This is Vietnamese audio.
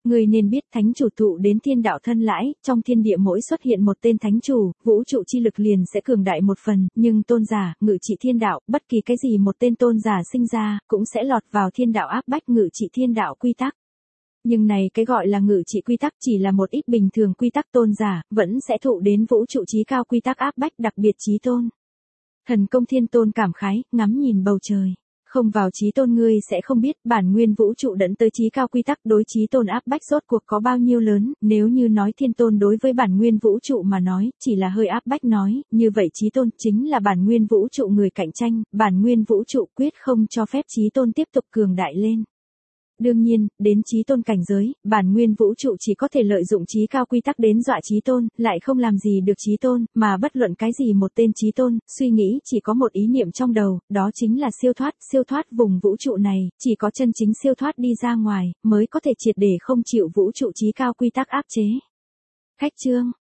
Ngươi nên biết thánh chủ tụ đến thiên đạo thân lãi, trong thiên địa mỗi xuất hiện một tên thánh chủ, vũ trụ chi lực liền sẽ cường đại một phần, nhưng tôn giả, ngự trị thiên đạo, bất kỳ cái gì một tên tôn giả sinh ra, cũng sẽ lọt vào thiên đạo áp bách ngự trị thiên đạo quy tắc. Nhưng này cái gọi là ngự trị quy tắc chỉ là một ít bình thường quy tắc, tôn giả, vẫn sẽ thụ đến vũ trụ chí cao quy tắc áp bách, đặc biệt chí tôn. Thần công thiên tôn cảm khái, ngắm nhìn bầu trời. Không vào chí tôn ngươi sẽ không biết bản nguyên vũ trụ dẫn tới chí cao quy tắc đối chí tôn áp bách rốt cuộc có bao nhiêu lớn, nếu như nói thiên tôn đối với bản nguyên vũ trụ mà nói, chỉ là hơi áp bách nói, như vậy chí tôn chính là bản nguyên vũ trụ người cạnh tranh, bản nguyên vũ trụ quyết không cho phép chí tôn tiếp tục cường đại lên. Đương nhiên, đến chí tôn cảnh giới, bản nguyên vũ trụ chỉ có thể lợi dụng chí cao quy tắc đến dọa chí tôn, lại không làm gì được chí tôn, mà bất luận cái gì một tên chí tôn, suy nghĩ chỉ có một ý niệm trong đầu, đó chính là siêu thoát vùng vũ trụ này, chỉ có chân chính siêu thoát đi ra ngoài, mới có thể triệt để không chịu vũ trụ chí cao quy tắc áp chế. Khách chương